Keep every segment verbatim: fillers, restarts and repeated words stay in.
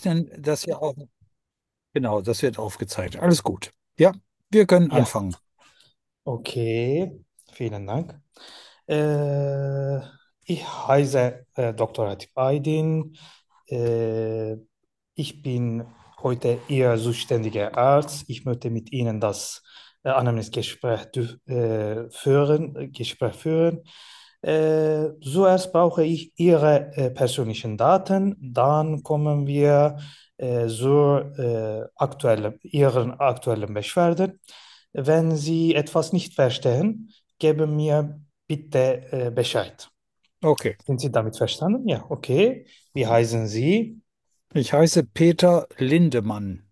zeichnen das ja auch. Genau, das wird aufgezeichnet. Alles gut. Ja, wir können Ja, anfangen. okay, vielen Dank. Äh, Ich heiße äh, Doktor Hatip Aydin. Äh, Ich bin heute Ihr zuständiger Arzt. Ich möchte mit Ihnen das äh, Anamnesgespräch dü- äh, führen, äh, Gespräch führen. Äh, zuerst brauche ich Ihre äh, persönlichen Daten. Dann kommen wir äh, zur äh, aktuellen, Ihren aktuellen Beschwerden. Wenn Sie etwas nicht verstehen, geben mir bitte äh, Bescheid. Okay. Sind Sie damit verstanden? Ja, okay. Wie heißen Sie? Ich heiße Peter Lindemann.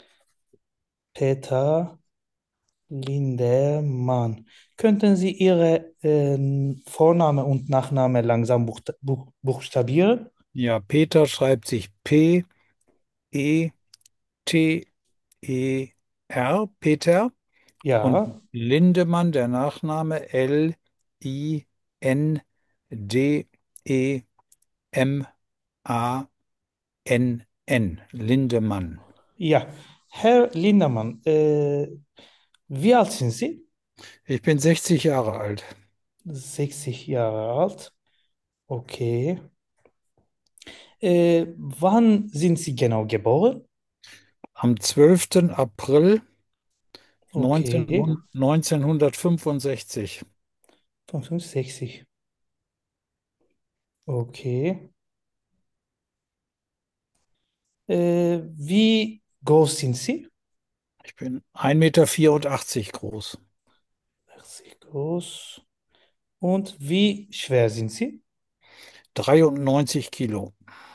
Peter Lindemann. Könnten Sie Ihre ähm, Vorname und Nachname langsam buchsta buch buchstabieren? Ja, Peter schreibt sich P E T E R, Peter. Und Ja, Lindemann, der Nachname L I N D E M A N N. Lindemann. ja. Herr Lindemann, äh, wie alt sind Sie? Ich bin sechzig Jahre alt. sechzig Jahre alt. Okay. Äh, wann sind Sie genau geboren? Am zwölften April Okay. neunzehnhundertfünfundsechzig. fünfundsechzig. Okay. Äh, wie groß sind Sie? Ich bin ein Meter vierundachtzig groß. achtzig groß. Und wie schwer sind Sie? dreiundneunzig Kilo.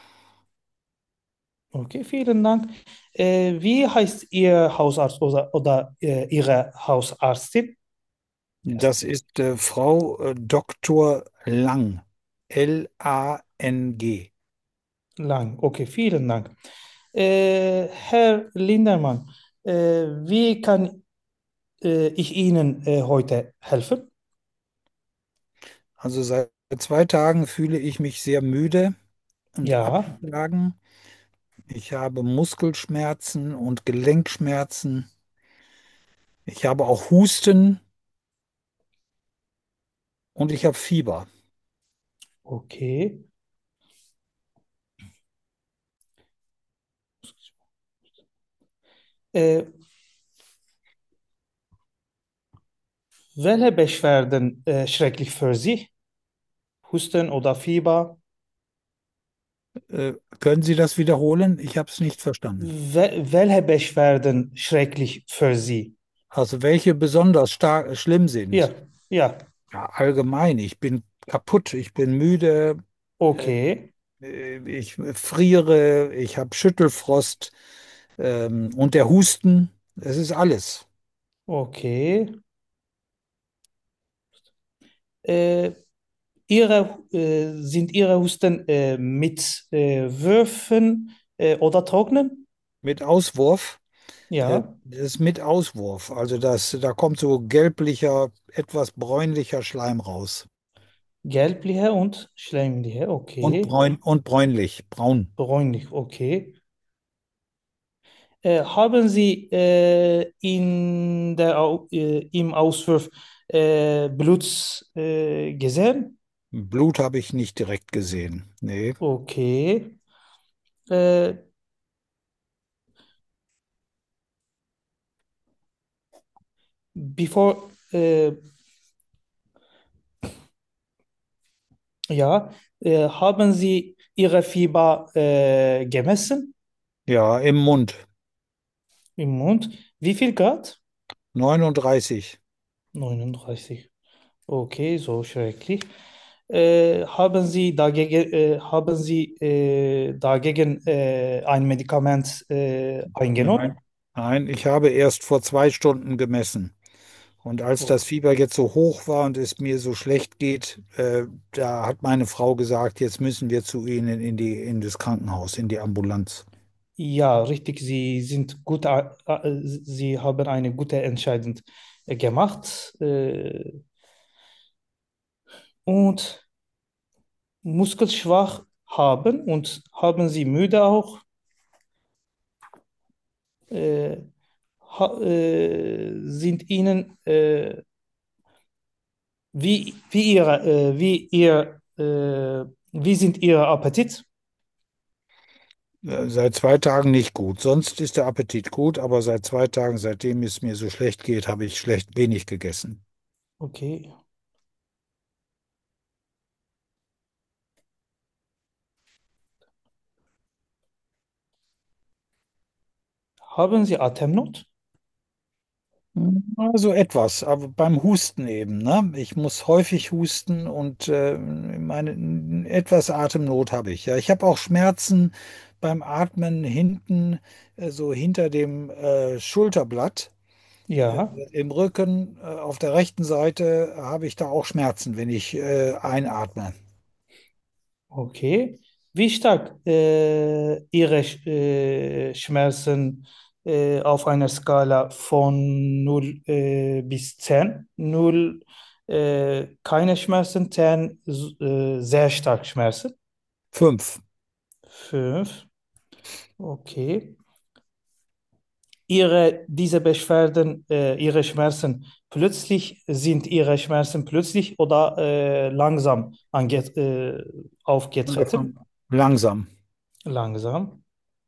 Okay, vielen Dank. Äh, wie heißt Ihr Hausarzt oder, oder äh, Ihre Hausarztin? Wie heißt Das sie? ist äh, Frau äh, Doktor Lang. L A N G. Lang. Okay, vielen Dank. Äh, Herr Lindermann, äh, wie kann äh, ich Ihnen äh, heute helfen? Also seit zwei Tagen fühle ich mich sehr müde und Ja, abgeschlagen. Ich habe Muskelschmerzen und Gelenkschmerzen. Ich habe auch Husten und ich habe Fieber. okay. Äh, Welche Beschwerden äh, schrecklich für Sie? Husten oder Fieber? Äh, können Sie das wiederholen? Ich habe es nicht verstanden. Wel welche Beschwerden schrecklich für Sie? Also welche besonders stark schlimm Ja, sind? ja, Ja, allgemein. Ich bin kaputt, ich bin müde, äh, okay, äh, ich friere, ich habe Schüttelfrost, ähm, und der Husten. Es ist alles. okay. Äh, Ihre, äh, sind Ihre Husten äh, mit äh, Würfen äh, oder Trocknen? Mit Auswurf. Äh, Ja, das ist mit Auswurf. Also das, da kommt so gelblicher, etwas bräunlicher Schleim raus. gelbliche und schleimliche, Und okay. bräun und bräunlich, braun. Bräunlich, okay. Äh, haben Sie äh, in der, Au- äh, im Auswurf äh, Blut äh, gesehen? Blut habe ich nicht direkt gesehen. Nee. Okay. Äh, bevor, äh, ja, äh, haben Sie Ihre Fieber äh, gemessen Ja, im Mund. im Mund? Wie viel Grad? neununddreißig. neununddreißig. Okay, so schrecklich. Äh, haben Sie dagegen, äh, haben Sie äh, dagegen äh, ein Medikament äh, eingenommen? Nein. Nein, ich habe erst vor zwei Stunden gemessen. Und als das Okay. Fieber jetzt so hoch war und es mir so schlecht geht, äh, da hat meine Frau gesagt, jetzt müssen wir zu Ihnen in die, in das Krankenhaus, in die Ambulanz. Ja, richtig. Sie sind gut, äh, äh, Sie haben eine gute Entscheidung äh, gemacht. Äh, und muskelschwach haben und haben Sie müde auch? Äh, ha, äh, sind Ihnen äh, wie, wie, ihre, äh, wie, ihr, äh, wie sind Ihr Appetit? Äh, Seit zwei Tagen nicht gut. Sonst ist der Appetit gut, aber seit zwei Tagen, seitdem es mir so schlecht geht, habe ich schlecht wenig gegessen. Okay. Haben Sie Atemnot? Also etwas, aber beim Husten eben, ne? Ich muss häufig husten und äh, meine etwas Atemnot habe ich. Ja, ich habe auch Schmerzen beim Atmen hinten, äh, so hinter dem äh, Schulterblatt. Äh, Ja, Im Rücken, äh, auf der rechten Seite habe ich da auch Schmerzen, wenn ich äh, einatme. okay. Wie stark äh, Ihre Sch- äh, Schmerzen äh, auf einer Skala von null äh, bis zehn? null äh, keine Schmerzen, zehn äh, sehr stark Schmerzen. Fünf. fünf, okay. Ihre, diese Beschwerden, äh, Ihre Schmerzen plötzlich, sind Ihre Schmerzen plötzlich oder äh, langsam ange äh, aufgetreten? Angefangen. Langsam. Langsam.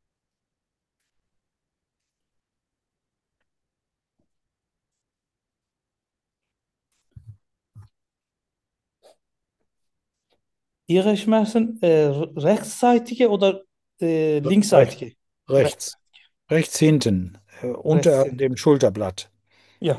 Ihre Schmerzen äh, rechtsseitige oder äh, Recht, linksseitige? Rechts, rechts. Rechts hinten, äh, rechts unter sind. dem Schulterblatt. Ja.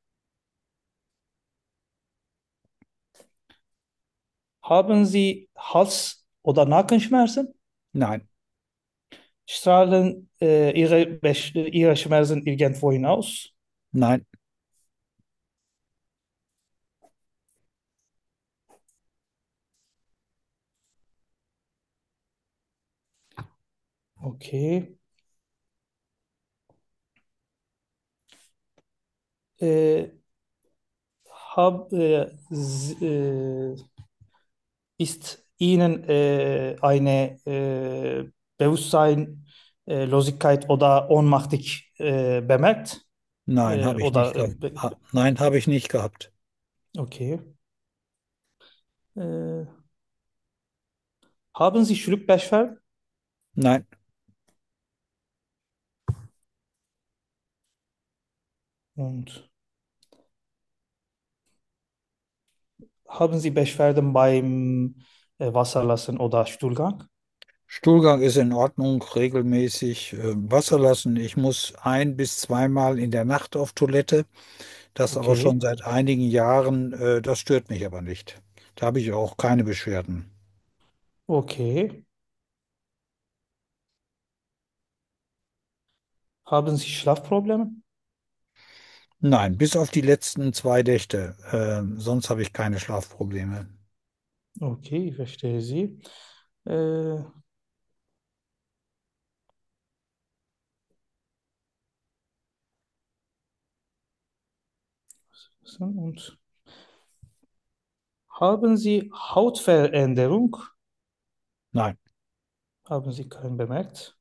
Haben Sie Hals- oder Nackenschmerzen? Nein, Strahlen äh, Ihre, Besch Ihre Schmerzen irgendwo hinaus? nein, Okay. Äh, hab, äh, s- äh, ist Ihnen äh, eine äh, Bewusstseinlosigkeit oder ohnmachtig äh, bemerkt? nein, Äh, habe ich nicht oder äh, gehabt. be- Ha, nein, habe ich nicht gehabt. okay. Äh, haben Sie Schluckbecher Nein, und haben Sie Beschwerden beim äh, Wasserlassen oder Stuhlgang? Stuhlgang ist in Ordnung, regelmäßig äh, Wasser lassen. Ich muss ein bis zweimal in der Nacht auf Toilette. Das aber schon Okay, seit einigen Jahren. Äh, das stört mich aber nicht. Da habe ich auch keine Beschwerden. okay. Haben Sie Schlafprobleme? Nein, bis auf die letzten zwei Nächte. Äh, sonst habe ich keine Schlafprobleme. Okay, ich verstehe Sie. Äh, und haben Sie Hautveränderung? Nein, Haben Sie keinen bemerkt?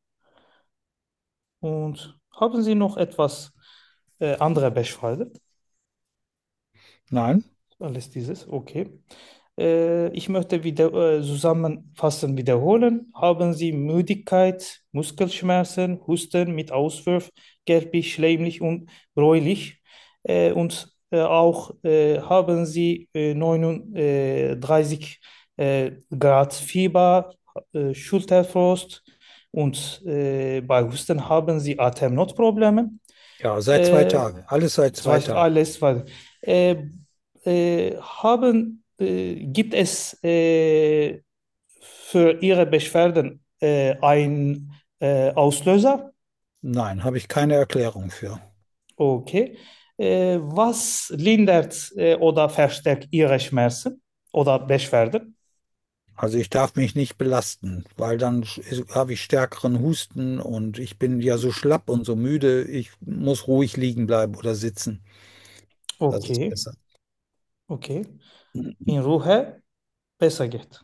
Und haben Sie noch etwas äh, andere Beschwerden? nein, Alles dieses, okay. Äh, ich möchte wieder äh, zusammenfassend wiederholen. Haben Sie Müdigkeit, Muskelschmerzen, Husten mit Auswurf, gelblich, schleimlich und bräunlich? Äh, und äh, auch äh, haben Sie äh, neununddreißig äh, Grad Fieber, äh, Schulterfrost und äh, bei Husten haben Sie Atemnotprobleme. ja, seit zwei Äh, Tagen. Alles seit zwei Zwei, Tagen. alles weiter. Äh, äh, haben, äh, gibt es äh, für Ihre Beschwerden äh, einen äh, Auslöser? Nein, habe ich keine Erklärung für. Okay. Äh, was lindert äh, oder verstärkt Ihre Schmerzen oder Beschwerden? Also ich darf mich nicht belasten, weil dann sch- habe ich stärkeren Husten und ich bin ja so schlapp und so müde. Ich muss ruhig liegen bleiben oder sitzen. Das ist Okay, besser. okay. In Ruhe besser geht.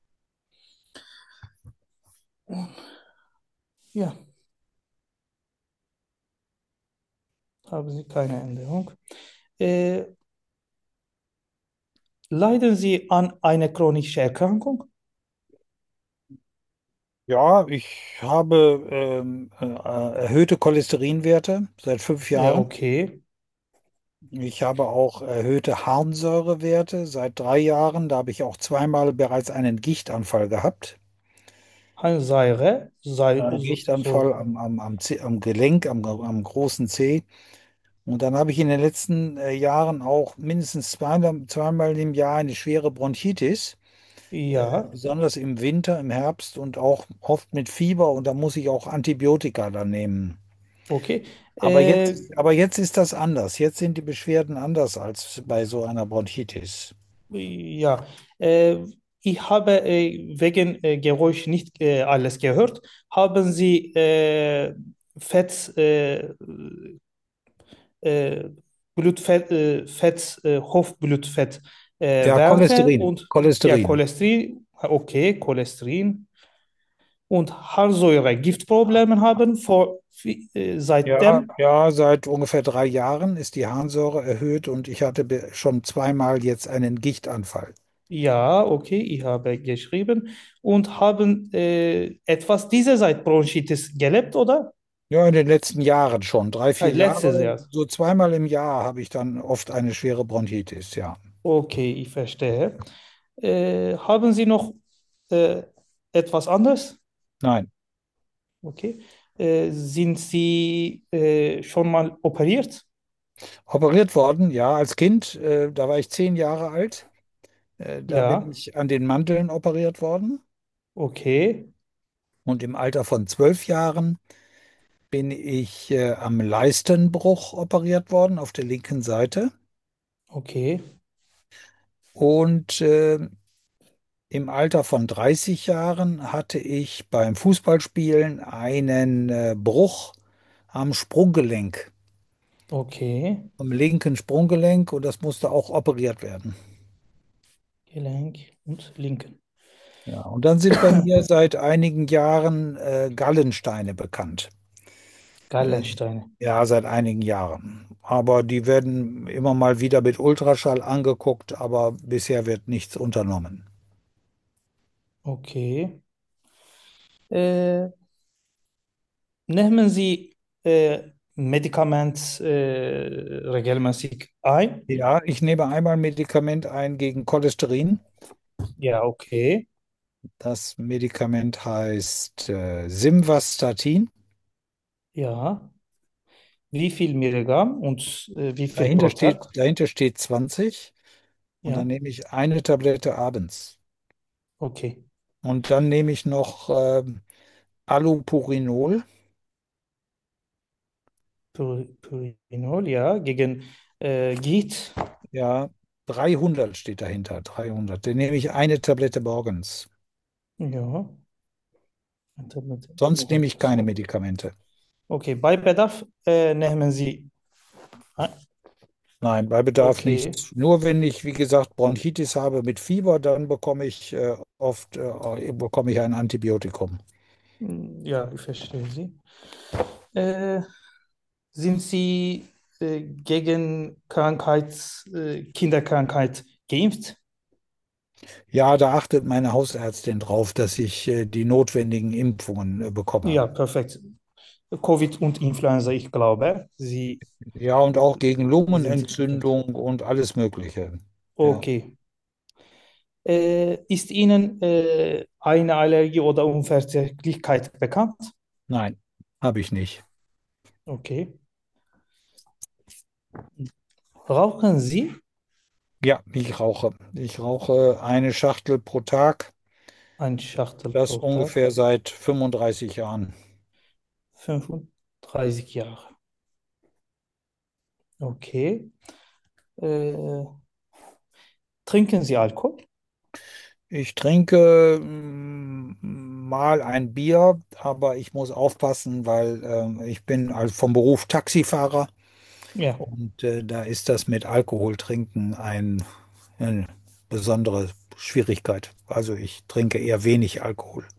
Ja. Haben Sie keine Änderung? Äh, Leiden Sie an einer chronischen Erkrankung? Ja, ich habe ähm, äh, erhöhte Cholesterinwerte seit fünf Ja, Jahren. okay. Ich habe auch erhöhte Harnsäurewerte seit drei Jahren. Da habe ich auch zweimal bereits einen Gichtanfall gehabt. Harnsäure, sei, Einen so, so, Gichtanfall am, am, am, Zeh- am Gelenk, am, am großen Zeh. Und dann habe ich in den letzten äh, Jahren auch mindestens zweimal, zweimal im Jahr eine schwere Bronchitis. Äh, ja, besonders im Winter, im Herbst und auch oft mit Fieber. Und da muss ich auch Antibiotika dann nehmen. okay. Aber Äh, jetzt, aber jetzt ist das anders. Jetzt sind die Beschwerden anders als bei so einer Bronchitis. ja, äh, ich habe äh, wegen äh, Geräusch nicht äh, alles gehört. Haben Sie äh, Fett, äh, äh, Blutfett, äh, Fett, äh, Hofblutfett, äh, Ja, Werte Cholesterin. und ja, Cholesterin. Cholesterin, okay, Cholesterin und Harnsäure, Giftprobleme haben vor, äh, Ja, seitdem. ja, seit ungefähr drei Jahren ist die Harnsäure erhöht und ich hatte be- schon zweimal jetzt einen Gichtanfall. Ja, okay, ich habe geschrieben und haben äh, etwas diese Zeit Bronchitis gelebt, oder? Ja, in den letzten Jahren schon. Drei, Äh, vier letztes Jahre, Jahr. so zweimal im Jahr habe ich dann oft eine schwere Bronchitis, ja. Okay, ich verstehe. Äh, haben Sie noch äh, etwas anderes? Nein. Okay. Äh, sind Sie äh, schon mal operiert? Operiert worden, ja, als Kind, äh, da war ich zehn Jahre alt. Äh, da bin Ja, ich an den Mandeln operiert worden. okay, Und im Alter von zwölf Jahren bin ich äh, am Leistenbruch operiert worden auf der linken Seite. okay, Und äh, im Alter von dreißig Jahren hatte ich beim Fußballspielen einen äh, Bruch am Sprunggelenk, okay. am linken Sprunggelenk und das musste auch operiert werden. Gelenk und linken. Ja, und dann sind bei mir seit einigen Jahren äh, Gallensteine bekannt. Äh, Gallensteine. ja, seit einigen Jahren. Aber die werden immer mal wieder mit Ultraschall angeguckt, aber bisher wird nichts unternommen. Okay. Äh, Nehmen Sie äh, Medikament äh, regelmäßig ein? Ja, ich nehme einmal Medikament ein gegen Cholesterin. Ja, okay. Das Medikament heißt äh, Simvastatin. Ja. Wie viel Milligramm und äh, wie viel Dahinter pro steht, Tag? dahinter steht zwanzig und dann Ja, nehme ich eine Tablette abends. okay. Und dann nehme ich noch ähm, Allopurinol. Pur- Purinol, ja, gegen äh, Gicht. Ja, dreihundert steht dahinter, dreihundert. Den nehme ich eine Tablette morgens. Ja, Intermittent. Sonst nehme ich keine So. Medikamente. Okay, bei Bedarf äh, nehmen Sie. Ah, Nein, bei Bedarf okay, nichts. Nur wenn ich, wie gesagt, Bronchitis habe mit Fieber, dann bekomme ich äh, oft äh, bekomme ich ein Antibiotikum. Hm, ja, ich verstehe Sie. Äh, sind Sie äh, gegen Krankheit, äh, Kinderkrankheit geimpft? Ja, da achtet meine Hausärztin drauf, dass ich äh, die notwendigen Impfungen äh, bekomme. Ja, perfekt. Covid und Influenza, ich glaube, Sie Ja, und auch gegen sind Sie bekannt. Lungenentzündung und alles Mögliche. Ja, Okay. Äh, ist Ihnen äh, eine Allergie oder Unverträglichkeit bekannt? nein, habe ich nicht. Okay. Rauchen Sie Ja, ich rauche. Ich rauche eine Schachtel pro Tag, ein Schachtel das pro Tag? ungefähr seit fünfunddreißig Jahren. fünfunddreißig Jahre. Okay. Äh, trinken Sie Alkohol? Ich trinke mm, mal ein Bier, aber ich muss aufpassen, weil ähm, ich bin also vom Beruf Taxifahrer Ja. und äh, da ist das mit Alkohol trinken ein, eine besondere Schwierigkeit. Also ich trinke eher wenig Alkohol.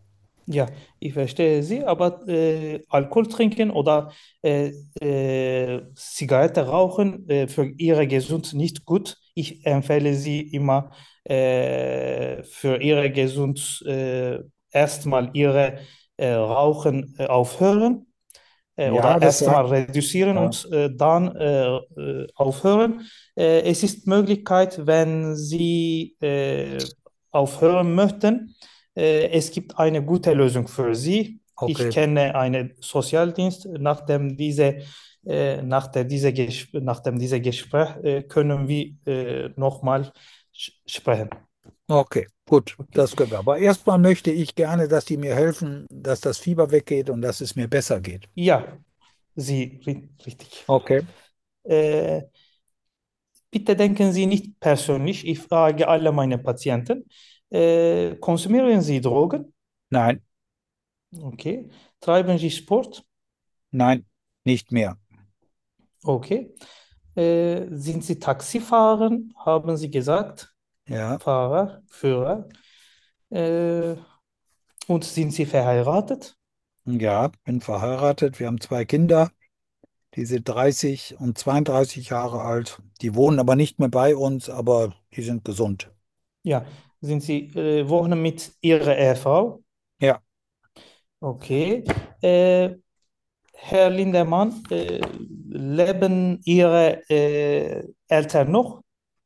Ja, ich verstehe Sie, aber äh, Alkohol trinken oder äh, äh, Zigarette rauchen äh, für Ihre Gesundheit nicht gut. Ich empfehle Sie immer äh, für Ihre Gesundheit äh, erstmal Ihre äh, Rauchen äh, aufhören äh, Ja, oder das erst sagt, einmal reduzieren ja, und äh, dann äh, äh, aufhören. Äh, es ist Möglichkeit, wenn Sie äh, aufhören möchten. Äh, es gibt eine gute Lösung für Sie. Ich okay, kenne einen Sozialdienst. Nachdem diese, äh, nach der, diese Ges nachdem diese Gespräch äh, können wir äh, nochmal sprechen. okay, gut, Okay. das können wir. Aber erstmal möchte ich gerne, dass die mir helfen, dass das Fieber weggeht und dass es mir besser geht. Ja, Sie, ri- richtig. Okay, Äh, Bitte denken Sie nicht persönlich. Ich frage alle meine Patienten. Äh, konsumieren Sie Drogen? nein, Okay. Treiben Sie Sport? nein, nicht mehr. Okay. Äh, sind Sie Taxifahrer? Haben Sie gesagt? Ja, Fahrer, Führer. Äh, und sind Sie verheiratet? ja, bin verheiratet. Wir haben zwei Kinder. Die sind dreißig und zweiunddreißig Jahre alt. Die wohnen aber nicht mehr bei uns, aber die sind gesund. Ja. Sind Sie äh, wohnen mit Ihrer Ehefrau? Ja, Okay. Äh, Herr Lindemann, äh, leben Ihre äh, Eltern noch?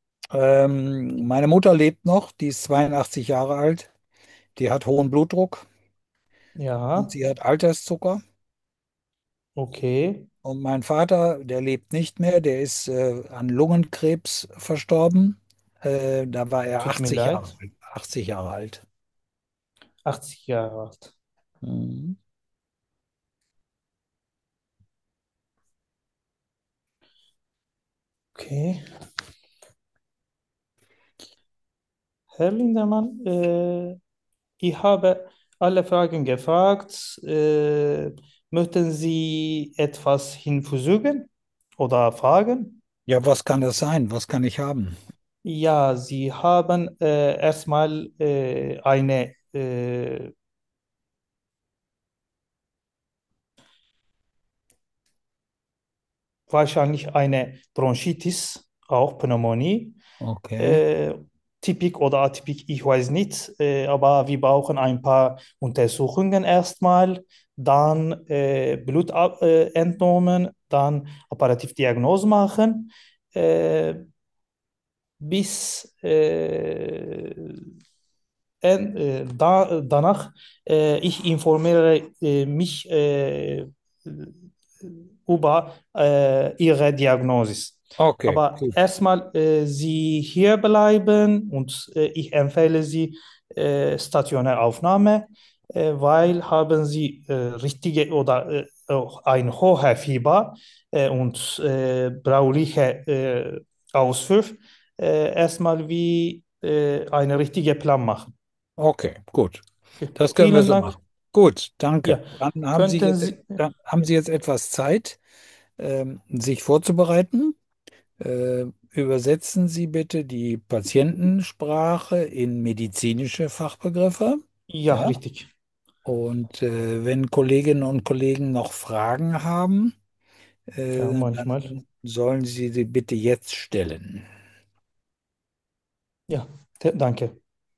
ähm, meine Mutter lebt noch, die ist zweiundachtzig Jahre alt. Die hat hohen Blutdruck und Ja. sie hat Alterszucker. Okay. Und mein Vater, der lebt nicht mehr, der ist äh, an Lungenkrebs verstorben. Äh, da war er Tut mir achtzig Jahre leid. alt. achtzig Jahre alt. achtzig Jahre alt. Mhm. Okay. Herr Lindemann, äh, ich habe alle Fragen gefragt. Äh, möchten Sie etwas hinzufügen oder fragen? Ja, was kann das sein? Was kann ich haben? Ja, Sie haben äh, erstmal äh, eine äh, wahrscheinlich eine Bronchitis, auch Pneumonie. Okay, Äh, Typisch oder atypisch, ich weiß nicht, äh, aber wir brauchen ein paar Untersuchungen erstmal, dann äh, Blut ab- äh, entnommen, dann Operativdiagnose machen, äh, bis äh, en, äh, da, danach äh, ich informiere äh, mich äh, über äh, ihre Diagnose. okay, Aber gut. erstmal, äh, Sie hier bleiben und äh, ich empfehle Sie äh, stationäre Aufnahme, äh, weil haben Sie äh, richtige oder äh, auch ein hohes Fieber äh, und äh, brauliche äh, Auswurf. Äh, erstmal wie äh, einen richtigen Plan machen. Okay, gut. Okay. Das können wir Vielen so Dank. machen. Gut, Ja, danke. Dann haben Sie könnten jetzt, Sie, dann haben ja, Sie jetzt etwas Zeit, ähm, sich vorzubereiten. Äh, übersetzen Sie bitte die Patientensprache in medizinische Fachbegriffe. ja, Ja. richtig. Und äh, wenn Kolleginnen und Kollegen noch Fragen haben, Ja, äh, manchmal. dann sollen Sie sie bitte jetzt stellen. Ja, d- danke.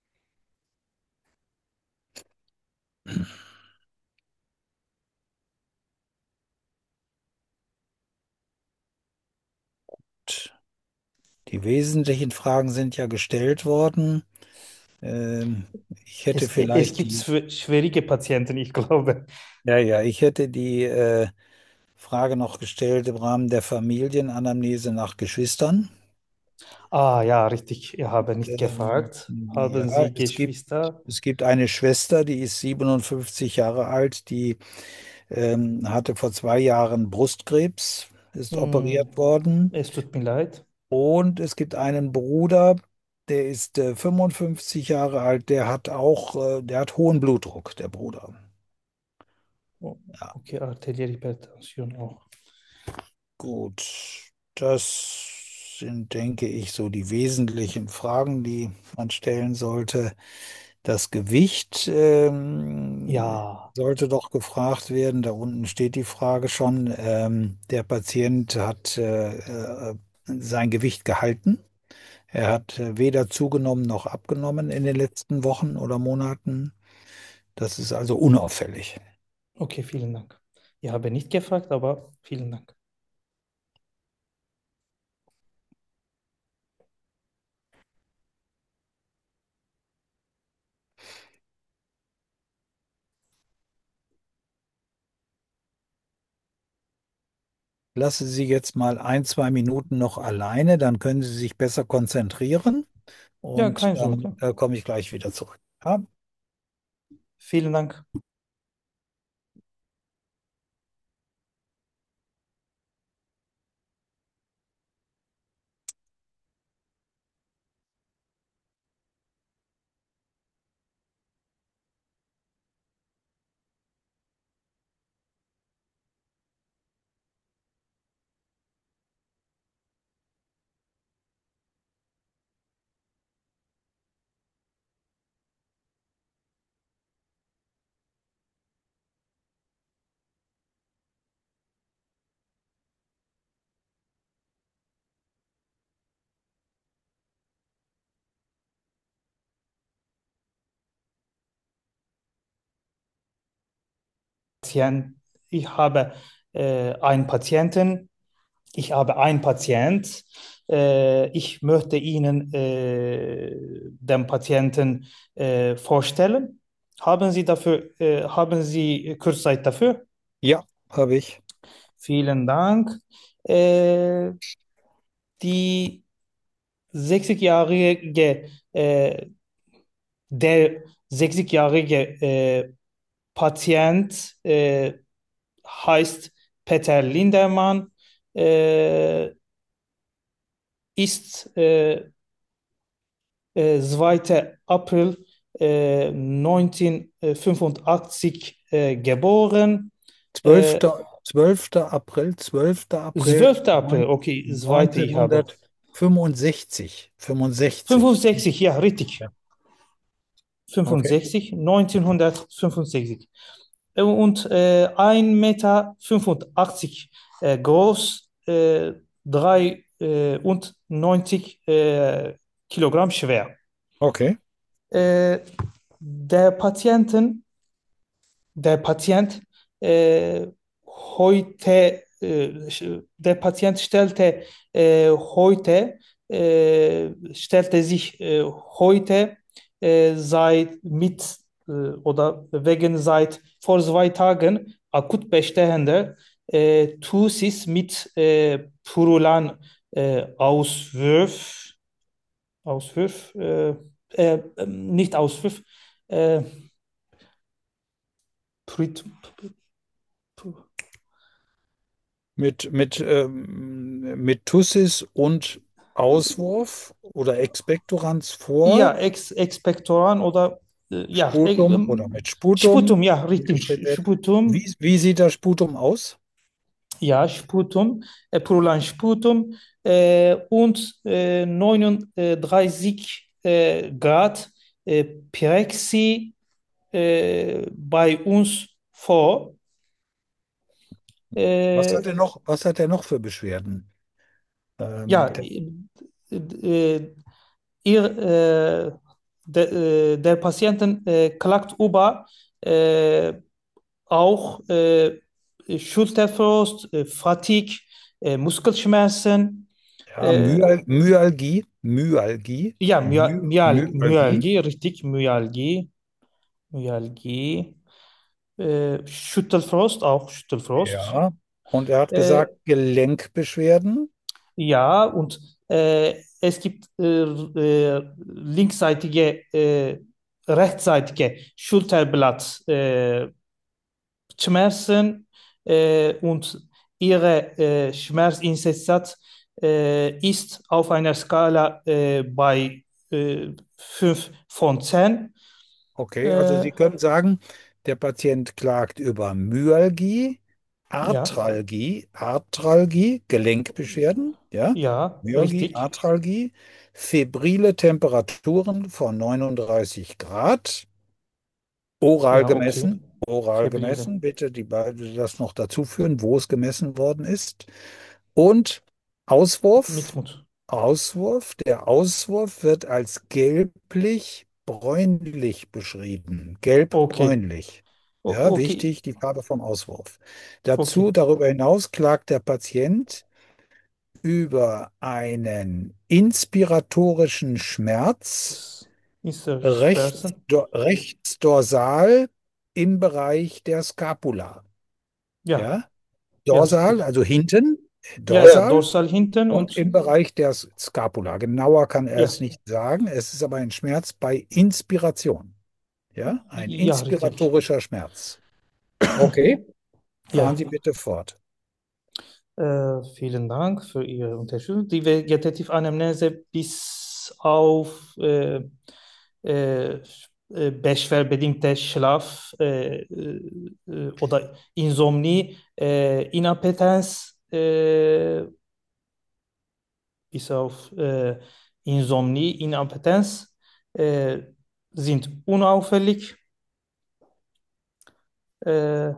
Die wesentlichen Fragen sind ja gestellt worden. Ähm, ich hätte Es, es vielleicht gibt die, schw- schwierige Patienten, ich glaube. ja, ja, ich hätte die äh, Frage noch gestellt im Rahmen der Familienanamnese nach Geschwistern. Ah, ja, richtig. Ich habe nicht Ähm, gefragt. ja, Haben Sie es gibt, Geschwister? es gibt eine Schwester, die ist siebenundfünfzig Jahre alt, die ähm, hatte vor zwei Jahren Brustkrebs, ist Hm, operiert worden. es tut mir leid. Und es gibt einen Bruder, der ist äh, fünfundfünfzig Jahre alt, der hat auch, äh, der hat hohen Blutdruck, der Bruder. Oh, Ja, okay, arterielle Hypertension auch. gut. Das sind, denke ich, so die wesentlichen Fragen, die man stellen sollte. Das Gewicht ähm, Ja, sollte doch gefragt werden. Da unten steht die Frage schon. Ähm, der Patient hat äh, äh, sein Gewicht gehalten. Er hat äh, weder zugenommen noch abgenommen in den letzten Wochen oder Monaten. Das ist also unauffällig. okay, vielen Dank. Ich habe nicht gefragt, aber vielen Dank. Lasse Sie jetzt mal ein, zwei Minuten noch alleine, dann können Sie sich besser konzentrieren Ja, und keine dann Sorge. äh, komme ich gleich wieder zurück. Ja? Vielen Dank. Patient, ich habe äh, einen Patienten. Ich habe einen Patient. Äh, ich möchte Ihnen äh, den Patienten äh, vorstellen. Haben Sie dafür, äh, haben Sie Kurzzeit dafür? Ja, habe ich. Vielen Dank. Äh, die sechzigjährige, äh, der sechzigjährige äh, Patient äh, heißt Peter Lindemann, äh, ist äh, äh, zweiter April äh, neunzehnhundertfünfundachtzig äh, geboren. Äh, zwölfter. zwölfter April, zwölfter April zwölfter April, neun- okay, zweite ich habe. neunzehnhundertfünfundsechzig. fünfundsechzig. fünfundsechzig, ja, richtig. Ja, okay. fünfundsechzig, neunzehnhundertfünfundsechzig. Äh, Und äh, ein Meter fünfundachtzig äh, groß, äh, drei äh, und neunzig äh, Kilogramm schwer. Okay. Äh, der Patienten der Patient äh, heute, äh, der Patient stellte äh, heute, äh, stellte sich äh, heute äh, seit mit äh, oder wegen seit vor zwei Tagen akut bestehender äh, Thusis mit äh, Purulan äh, Auswurf, Auswurf, äh, äh, ähm, nicht Auswurf, äh, Prit- Mit, mit, ähm, mit Tussis und Auswurf oder Expektoranz vor Ja, Ex Expektoran oder äh, ja, äh, Sputum oder ähm, mit Sputum, Sputum, ja, wie richtig. geschrieben wird. Sputum, Wie, wie sieht das Sputum aus? ja, Sputum, äh, Purulent Sputum äh, und äh, neununddreißig äh, Grad äh, Pyrexie äh, bei uns vor. Was Äh, hat er noch, was hat er noch für Beschwerden? ja, Ähm, der, äh, äh, ihr, äh, de, äh, der Patienten äh, klagt über äh, auch äh, Schulterfrost, äh, Fatigue, äh, Muskelschmerzen, ja, äh, Myal Myalgie, Myalgie, ja, My My Myal Myalgie. Myalgie, richtig, Myalgie, Myalgie, äh, Schüttelfrost, auch Schüttelfrost. Ja. Und er hat Äh, gesagt, Gelenkbeschwerden. ja, und äh, es gibt äh, äh, linksseitige, äh, rechtsseitige Schulterblatt, äh, Schmerzen äh, und ihre äh, Schmerzintervall äh, ist auf einer Skala äh, bei äh, fünf von zehn. Okay, also Äh, Sie können sagen, der Patient klagt über Myalgie, Ja, Arthralgie, Arthralgie, Gelenkbeschwerden, ja, ja, Myalgie, richtig. Arthralgie, febrile Temperaturen von neununddreißig Grad, oral Ja, okay. gemessen, oral Febrile. gemessen, bitte die beiden das noch dazu führen, wo es gemessen worden ist. Und Auswurf, Mitmut. Auswurf, der Auswurf wird als gelblich-bräunlich beschrieben. Okay. Gelb-bräunlich. Ja, O okay. wichtig, die Farbe vom Auswurf. Dazu, Okay. darüber hinaus klagt der Patient über einen inspiratorischen Schmerz Das ist der rechts, Schmerzen. do, rechts dorsal im Bereich der Scapula. Ja, Ja, ja, dorsal, richtig. also hinten, Ja, ja, dorsal dorsal hinten und und im Bereich der Scapula. Genauer kann er ja, es nicht sagen. Es ist aber ein Schmerz bei Inspiration. Ja, ein ja, richtig. inspiratorischer Schmerz. Okay, fahren Ja, Sie bitte fort. äh, vielen Dank für Ihre Unterstützung. Die vegetative Anamnese bis auf äh, äh, äh, beschwerbedingte Schlaf äh, äh, äh, oder Insomnie, äh, Inappetenz, äh, bis auf äh, Insomnie, Inappetenz äh, sind unauffällig. Äh,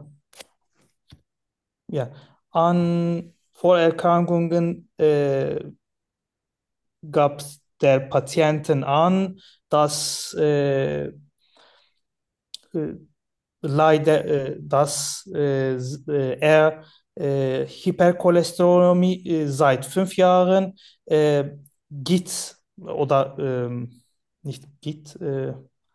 ja, an Vorerkrankungen äh, gab es der Patienten an, dass äh, äh, leider, äh, dass äh, s- äh, er äh, Hypercholesterolemie äh, seit fünf Jahren äh, G I T oder ähm, nicht G I T, äh,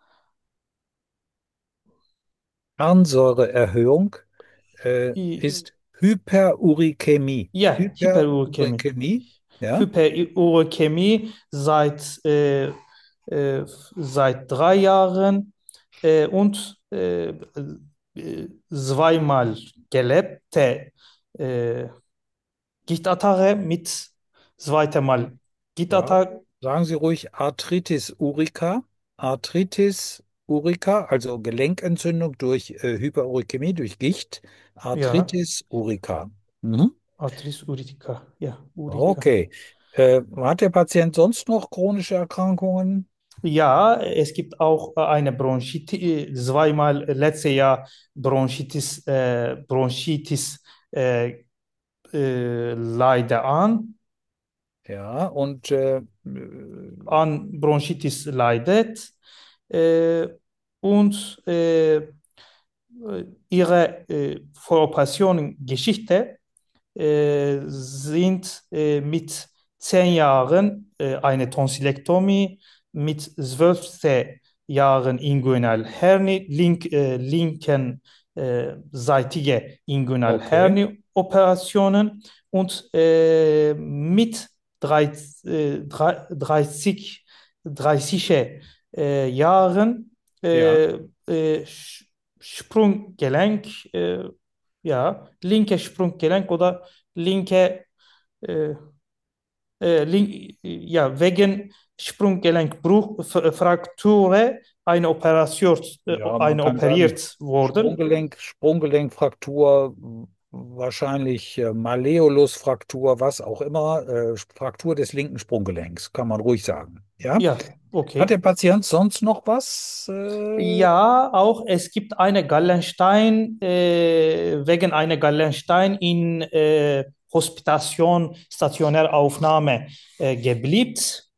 Harnsäureerhöhung äh, i- ist Hyperurikämie. ja, Hyperurchämie. Hyperurikämie, ja, Hyperurchämie seit, äh, äh, seit drei Jahren äh, und äh, äh, zweimal gelebte äh, Gichtattacke mit zweitem Mal ja. Gichtattacke. Sagen Sie ruhig Arthritis urica. Arthritis urica, also Gelenkentzündung durch äh, Hyperurikämie, durch Gicht. Ja, Arthritis urica. Mhm. Arthritis urtica. Ja, urtica. Okay. Äh, hat der Patient sonst noch chronische Erkrankungen? Ja, es gibt auch äh, eine Bronchitis, zweimal letztes Jahr Bronchitis, äh, Bronchitis äh, äh, leider an, Ja, und äh, äh, an Bronchitis leidet äh, und äh, ihre äh, Voroperationen-Geschichte äh, sind äh, mit zehn Jahren äh, eine Tonsillektomie, mit zwölf Jahren Inguinalhernie, link, äh, linken äh, seitige okay. Inguinalhernie-Operationen und äh, mit dreißig, äh, dreißig, dreißig äh, Jahren Ja, äh, äh, Sprunggelenk, äh, ja, linke Sprunggelenk oder linke, äh, äh, link, ja, wegen Sprunggelenkbruch, F- Fraktur, eine Operation, äh, ja, man eine kann sagen, operiert worden. Sprunggelenk, Sprunggelenkfraktur, wahrscheinlich äh, Malleolusfraktur, was auch immer, äh, Fraktur des linken Sprunggelenks, kann man ruhig sagen. Ja? Ja, Hat der okay. Patient sonst noch was? Äh, Ja, auch es gibt eine Gallenstein, äh, wegen einer Gallenstein in äh, Hospitation, Stationäraufnahme äh, geblieben.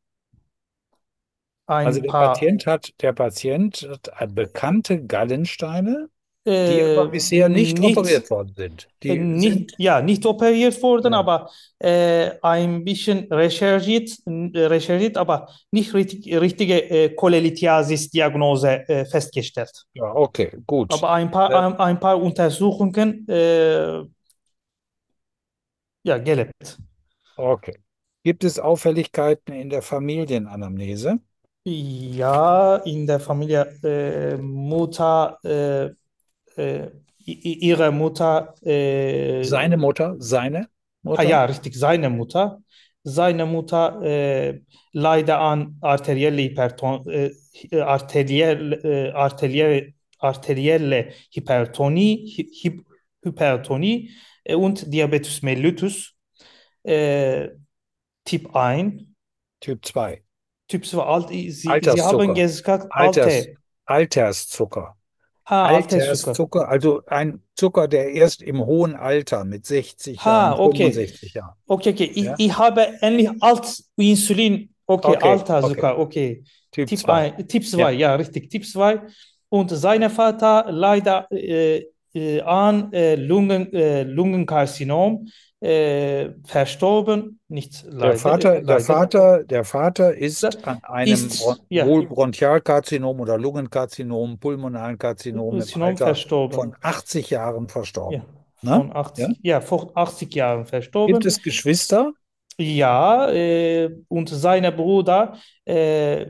also Ein der paar Patient hat, der Patient hat äh, bekannte Gallensteine, die aber äh, bisher nicht nicht, operiert worden sind. äh, Die nicht, sind, ja, nicht operiert worden, ja, aber äh, ein bisschen recherchiert, äh, recherchiert, aber nicht richtig, richtige äh, Cholelithiasis-Diagnose äh, festgestellt. ja, okay, gut. Aber ein paar, Äh, ein, ein paar Untersuchungen, äh, ja, gelebt. okay. Gibt es Auffälligkeiten in der Familienanamnese? Ja, in der Familie äh, Mutter, äh, äh, ihre Mutter, äh, Seine Mutter, seine ah Mutter? ja, richtig, seine Mutter. Seine Mutter äh, leider an arterielle Hyperton äh, arterielle, äh, arterielle, arterielle Hypertonie, Hy Hy Hypertonie äh, und Diabetes mellitus äh, Typ eins. Typ zwei. Typ zwei, alt, Sie, Sie haben Alterszucker. gesagt, Alters, alte. Alterszucker. Ha, alte Zucker. Alterszucker, also ein Zucker, der erst im hohen Alter mit sechzig Jahren, Ha, okay. fünfundsechzig Jahren. Okay, okay. Ich, Ja? ich habe ähnlich als Insulin. Okay, Okay, alter okay. Zucker. Okay. Typ Typ zwei. eins, Typ zwei, Ja. ja, richtig. Typ zwei. Und sein Vater leider äh, äh, an äh, Lungen, äh, Lungenkarzinom äh, verstorben. Nicht Der leider, äh, Vater, der leider. Vater, der Vater ist an einem Bron- Ist, ja, wohl Bronchialkarzinom oder Lungenkarzinom, pulmonalen Karzinom im Karzinom Alter von verstorben. achtzig Jahren Ja, verstorben. Ne? von Ja? achtzig, ja, vor achtzig Jahren Gibt verstorben. es Geschwister? Ja, äh, und sein Bruder äh,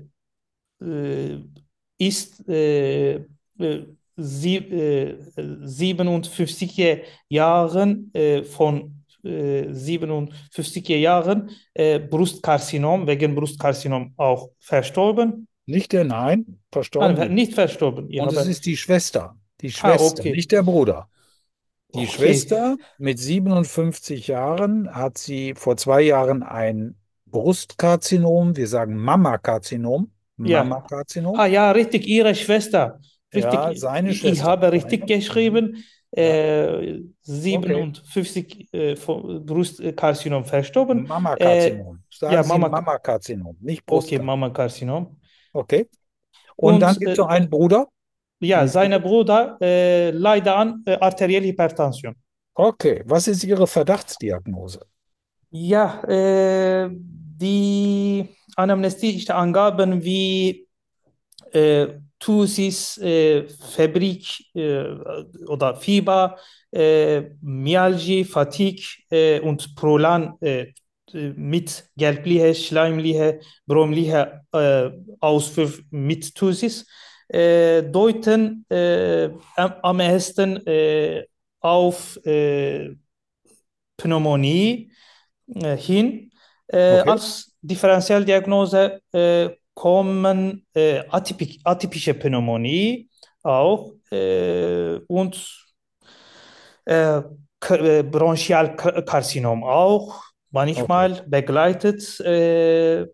äh, ist äh, äh, sie, äh, siebenundfünfzig Jahren äh, von äh, siebenundfünfzig Jahren äh, Brustkarzinom, wegen Brustkarzinom auch verstorben. Nicht der, nein, Ah, verstorben nicht. nicht verstorben, ich Und es habe. ist die Schwester. Die Ah, Schwester, okay. nicht der Bruder. Die Okay. Schwester mit siebenundfünfzig Jahren hat sie vor zwei Jahren ein Brustkarzinom, wir sagen Mammakarzinom, Ja. Mammakarzinom. Ah ja, richtig, Ihre Schwester. Richtig, Ja, seine ich, ich Schwester. habe richtig Seine. Mhm. geschrieben. Ja, Äh, okay. siebenundfünfzig äh, von Brustkarzinom verstorben. Äh, Mammakarzinom. ja, Sagen Sie Mama, Mammakarzinom, nicht okay, Brustkarzinom. Mammakarzinom. Okay. Und dann Und gibt es äh, noch einen Bruder. ja, Einen sein Bruder. Bruder äh, leider an äh, arterielle Hypertension. Okay. Was ist Ihre Verdachtsdiagnose? Ja, äh, die anamnestische Angaben wie äh, Thusis, äh, Febrik äh, oder Fieber, äh, Myalgie, Fatigue äh, und Prolan äh, mit gelbliche, schleimliche, bräunliche äh, Auswurf mit Thusis äh, deuten äh, am, am ehesten äh, auf äh, Pneumonie äh, hin. Äh, Okay. als Differentialdiagnose äh, kommen äh, atypik, atypische Pneumonie auch äh, und äh, K- äh, Bronchialkarzinom auch Okay. manchmal begleitet äh,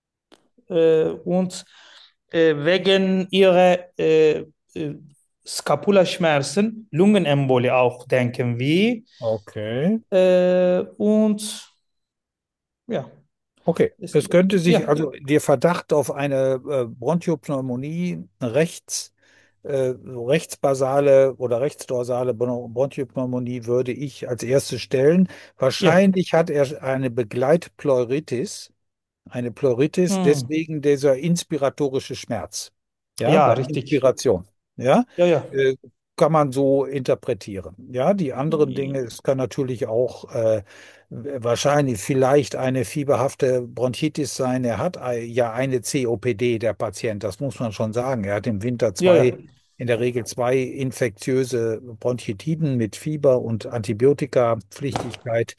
äh, und äh, wegen ihrer äh, äh, Skapulaschmerzen, Lungenembolie auch, denken wir. Okay. Äh, und ja, Okay, es, es könnte sich, ja, also der Verdacht auf eine äh, Bronchopneumonie rechts, äh, rechtsbasale oder rechtsdorsale Bron- Bronchopneumonie würde ich als erstes stellen. ja, Wahrscheinlich hat er eine Begleitpleuritis, eine Pleuritis, hm, deswegen dieser inspiratorische Schmerz. Ja, ja, bei richtig. Inspiration. Ja, Ja, ja. äh, kann man so interpretieren. Ja, die anderen Dinge, es kann natürlich auch äh, wahrscheinlich vielleicht eine fieberhafte Bronchitis sein. Er hat ei- ja eine C O P D, der Patient, das muss man schon sagen. Er hat im Winter Ja, ja. zwei, in der Regel zwei infektiöse Bronchitiden mit Fieber und Antibiotikapflichtigkeit.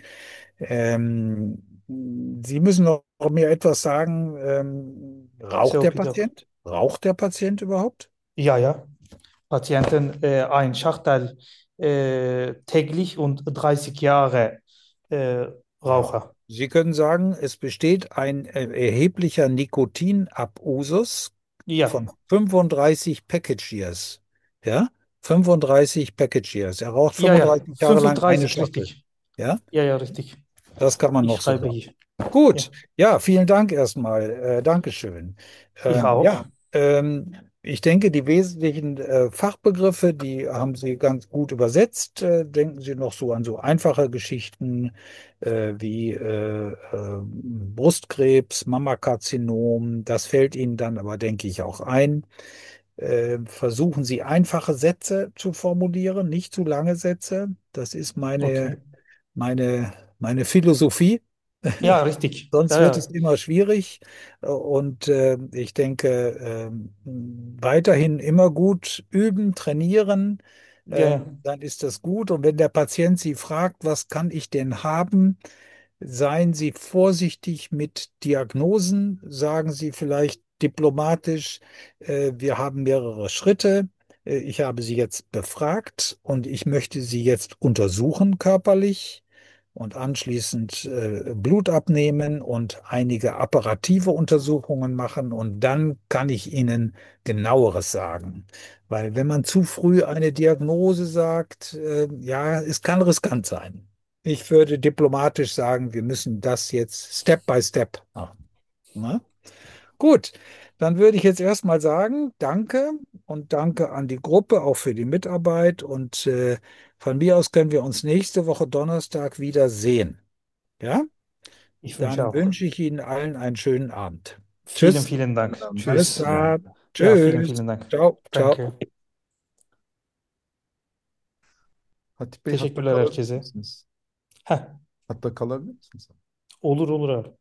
Ähm, Sie müssen noch mir etwas sagen. Ähm, raucht der C O P D auch. Patient? Raucht der Patient überhaupt? Ja, ja. Patienten äh, ein Schachtel äh, täglich und dreißig Jahre äh, Ja. Raucher. Sie können sagen, es besteht ein äh, erheblicher Nikotinabusus Ja, von fünfunddreißig Package Years. Ja? fünfunddreißig Package Years. Er raucht ja, ja. fünfunddreißig Jahre lang eine fünfunddreißig, Schachtel. richtig. Ja? Ja, ja, richtig. Das kann man Ich noch so schreibe sagen. hier. Ja, Gut, ja, vielen Dank erstmal. Äh, Dankeschön. ich Ähm, auch. ja, ähm, ich denke, die wesentlichen äh, Fachbegriffe, die haben Sie ganz gut übersetzt. Äh, denken Sie noch so an so einfache Geschichten äh, wie äh, äh, Brustkrebs, Mammakarzinom. Das fällt Ihnen dann aber, denke ich, auch ein. Äh, versuchen Sie einfache Sätze zu formulieren, nicht zu lange Sätze. Das ist meine, Okay. meine, meine Philosophie. Ja, richtig. Sonst Ja, wird es ja. immer schwierig. Und äh, ich denke, ähm, weiterhin immer gut üben, trainieren, Ja, ja. ähm, dann ist das gut. Und wenn der Patient Sie fragt, was kann ich denn haben, seien Sie vorsichtig mit Diagnosen. Sagen Sie vielleicht diplomatisch, äh, wir haben mehrere Schritte. äh, ich habe Sie jetzt befragt und ich möchte Sie jetzt untersuchen körperlich und anschließend äh, Blut abnehmen und einige apparative Untersuchungen machen und dann kann ich Ihnen genaueres sagen. Weil wenn man zu früh eine Diagnose sagt, äh, ja, es kann riskant sein. Ich würde diplomatisch sagen, wir müssen das jetzt Step by Step machen. Ne? Gut, dann würde ich jetzt erstmal sagen, danke und danke an die Gruppe auch für die Mitarbeit und äh, von mir aus können wir uns nächste Woche Donnerstag wieder sehen. Ja, Ich wünsche dann auch. wünsche ich Ihnen allen einen schönen Abend. Vielen, Tschüss. vielen Dank. Alles Tschüss. Ja, klar. ja, vielen, Tschüss. vielen Dank. Ciao, ciao. Danke. Hatip Bey hatta Teşekkürler kalabilir herkese. misiniz? Heh, Hatta kalabilir misiniz? olur olur abi.